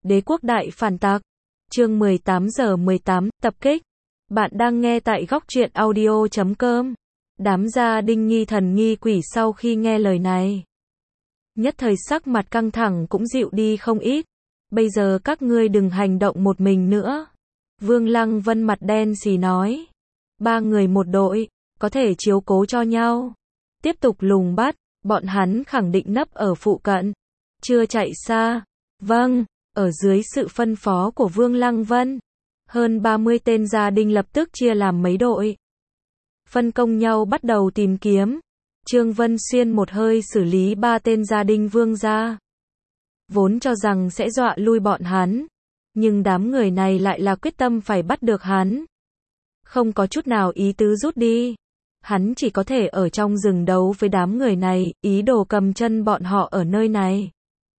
Đế quốc đại phản tặc. Chương 18/18, tập kích. Bạn đang nghe tại góc truyện audio.com. Đám gia đình nghi thần nghi quỷ sau khi nghe lời này, nhất thời sắc mặt căng thẳng cũng dịu đi không ít. Bây giờ các ngươi đừng hành động một mình nữa. Vương Lăng Vân mặt đen xì nói. 3 người một đội, có thể chiếu cố cho nhau. Tiếp tục lùng bắt, bọn hắn khẳng định nấp ở phụ cận. Chưa chạy xa. Vâng, ở dưới sự phân phó của Vương Lăng Vân, hơn 30 tên gia đình lập tức chia làm mấy đội. Phân công nhau bắt đầu tìm kiếm. Trương Vân Xuyên một hơi xử lý 3 tên gia đình Vương gia. Vốn cho rằng sẽ dọa lui bọn hắn, nhưng đám người này lại là quyết tâm phải bắt được hắn. Không có chút nào ý tứ rút đi. Hắn chỉ có thể ở trong rừng đấu với đám người này, ý đồ cầm chân bọn họ ở nơi này.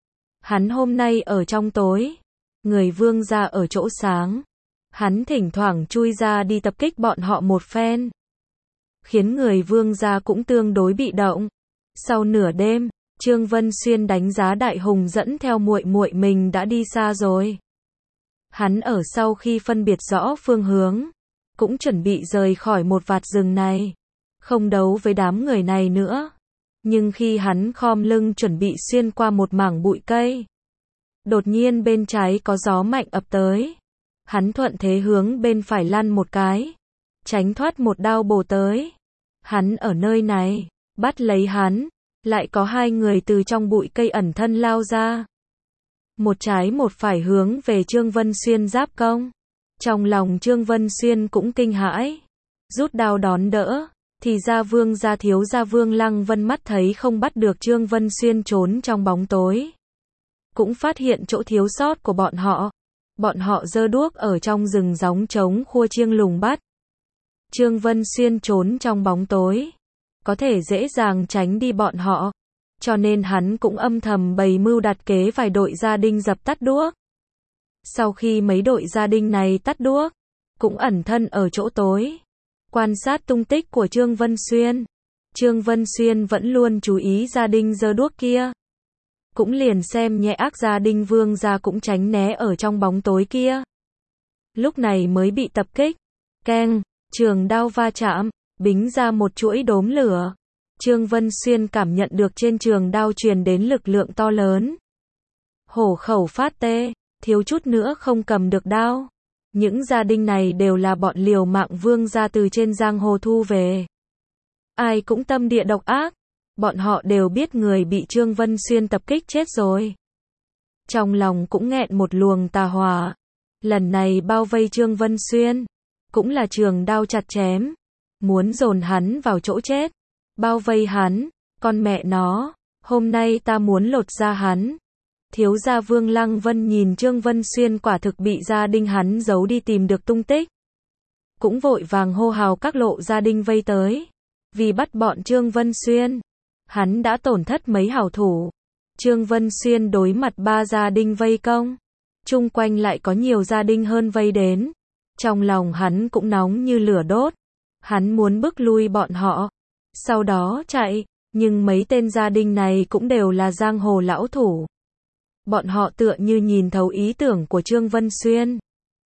Hắn hôm nay ở trong tối, người Vương gia ở chỗ sáng. Hắn thỉnh thoảng chui ra đi tập kích bọn họ một phen, khiến người Vương gia cũng tương đối bị động. Sau nửa đêm, Trương Vân Xuyên đánh giá Đại Hùng dẫn theo muội muội mình đã đi xa rồi. Hắn ở sau khi phân biệt rõ phương hướng, cũng chuẩn bị rời khỏi một vạt rừng này, không đấu với đám người này nữa. Nhưng khi hắn khom lưng chuẩn bị xuyên qua một mảng bụi cây, đột nhiên bên trái có gió mạnh ập tới. Hắn thuận thế hướng bên phải lăn một cái, tránh thoát một đao bổ tới. Hắn ở nơi này, bắt lấy hắn, lại có 2 người từ trong bụi cây ẩn thân lao ra. Một trái một phải hướng về Trương Vân Xuyên giáp công. Trong lòng Trương Vân Xuyên cũng kinh hãi, rút đao đón đỡ. Thì ra Vương gia thiếu gia Vương Lăng Vân mắt thấy không bắt được Trương Vân Xuyên trốn trong bóng tối, cũng phát hiện chỗ thiếu sót của bọn họ. Bọn họ giơ đuốc ở trong rừng gióng trống khua chiêng lùng bắt. Trương Vân Xuyên trốn trong bóng tối, có thể dễ dàng tránh đi bọn họ, cho nên hắn cũng âm thầm bày mưu đặt kế vài đội gia đình dập tắt đuốc. Sau khi mấy đội gia đình này tắt đuốc, cũng ẩn thân ở chỗ tối, quan sát tung tích của Trương Vân Xuyên. Trương Vân Xuyên vẫn luôn chú ý gia đình giơ đuốc kia, cũng liền xem nhẹ ác gia đình Vương gia cũng tránh né ở trong bóng tối kia. Lúc này mới bị tập kích. Keng, trường đao va chạm, bính ra một chuỗi đốm lửa. Trương Vân Xuyên cảm nhận được trên trường đao truyền đến lực lượng to lớn. Hổ khẩu phát tê, thiếu chút nữa không cầm được đao. Những gia đình này đều là bọn liều mạng Vương gia từ trên giang hồ thu về. Ai cũng tâm địa độc ác. Bọn họ đều biết người bị Trương Vân Xuyên tập kích chết rồi. Trong lòng cũng nghẹn một luồng tà hỏa. Lần này bao vây Trương Vân Xuyên, cũng là trường đao chặt chém, muốn dồn hắn vào chỗ chết. Bao vây hắn, con mẹ nó, hôm nay ta muốn lột da hắn. Thiếu gia Vương Lăng Vân nhìn Trương Vân Xuyên quả thực bị gia đình hắn giấu đi tìm được tung tích, cũng vội vàng hô hào các lộ gia đình vây tới. Vì bắt bọn Trương Vân Xuyên, hắn đã tổn thất mấy hảo thủ. Trương Vân Xuyên đối mặt 3 gia đình vây công, chung quanh lại có nhiều gia đình hơn vây đến. Trong lòng hắn cũng nóng như lửa đốt. Hắn muốn bức lui bọn họ, sau đó chạy, nhưng mấy tên gia đình này cũng đều là giang hồ lão thủ. Bọn họ tựa như nhìn thấu ý tưởng của Trương Vân Xuyên,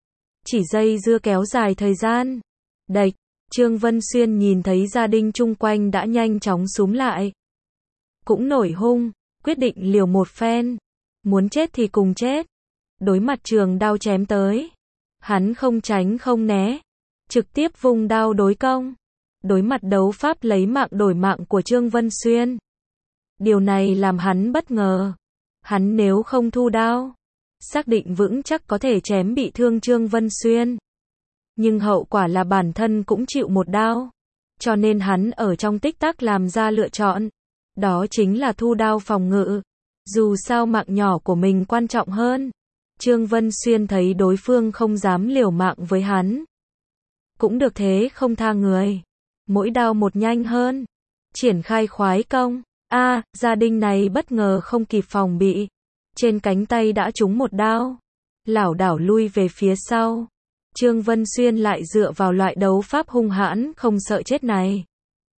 chỉ dây dưa kéo dài thời gian. Đạch, Trương Vân Xuyên nhìn thấy gia đình chung quanh đã nhanh chóng xúm lại, cũng nổi hung, quyết định liều một phen. Muốn chết thì cùng chết. Đối mặt trường đao chém tới, hắn không tránh không né, trực tiếp vung đao đối công. Đối mặt đấu pháp lấy mạng đổi mạng của Trương Vân Xuyên, điều này làm hắn bất ngờ. Hắn nếu không thu đao, xác định vững chắc có thể chém bị thương Trương Vân Xuyên, nhưng hậu quả là bản thân cũng chịu một đao. Cho nên hắn ở trong tích tắc làm ra lựa chọn, đó chính là thu đao phòng ngự. Dù sao mạng nhỏ của mình quan trọng hơn. Trương Vân Xuyên thấy đối phương không dám liều mạng với hắn, cũng được thế không tha người, mỗi đao một nhanh hơn, triển khai khoái công. Gia đình này bất ngờ không kịp phòng bị, trên cánh tay đã trúng một đao, lảo đảo lui về phía sau. Trương Vân Xuyên lại dựa vào loại đấu pháp hung hãn không sợ chết này,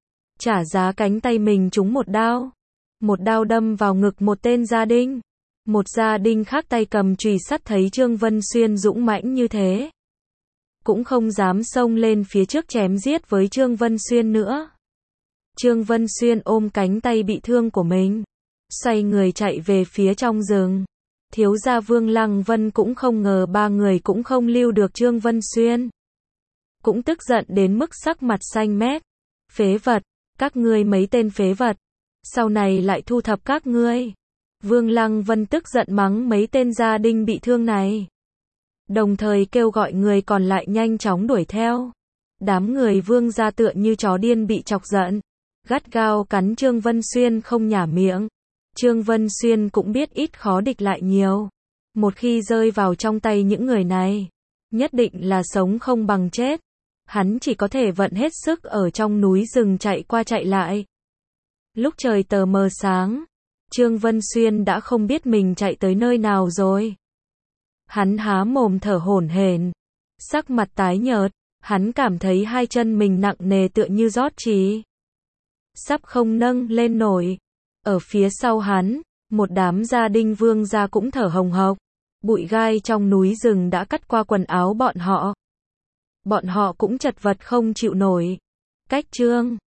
trả giá cánh tay mình trúng một đao đâm vào ngực một tên gia đình. Một gia đình khác tay cầm chùy sắt thấy Trương Vân Xuyên dũng mãnh như thế, cũng không dám xông lên phía trước chém giết với Trương Vân Xuyên nữa. Trương Vân Xuyên ôm cánh tay bị thương của mình, xoay người chạy về phía trong rừng. Thiếu gia Vương Lăng Vân cũng không ngờ ba người cũng không lưu được Trương Vân Xuyên. Cũng tức giận đến mức sắc mặt xanh mét. Phế vật, các ngươi mấy tên phế vật, sau này lại thu thập các ngươi. Vương Lăng Vân tức giận mắng mấy tên gia đình bị thương này, đồng thời kêu gọi người còn lại nhanh chóng đuổi theo. Đám người Vương gia tựa như chó điên bị chọc giận, gắt gao cắn Trương Vân Xuyên không nhả miệng. Trương Vân Xuyên cũng biết ít khó địch lại nhiều. Một khi rơi vào trong tay những người này, nhất định là sống không bằng chết. Hắn chỉ có thể vận hết sức ở trong núi rừng chạy qua chạy lại. Lúc trời tờ mờ sáng, Trương Vân Xuyên đã không biết mình chạy tới nơi nào rồi. Hắn há mồm thở hổn hển, sắc mặt tái nhợt, hắn cảm thấy hai chân mình nặng nề tựa như rót trì, sắp không nâng lên nổi. Ở phía sau hắn, một đám gia đình Vương gia cũng thở hồng hộc. Bụi gai trong núi rừng đã cắt qua quần áo bọn họ. Bọn họ cũng chật vật không chịu nổi. Cách Trương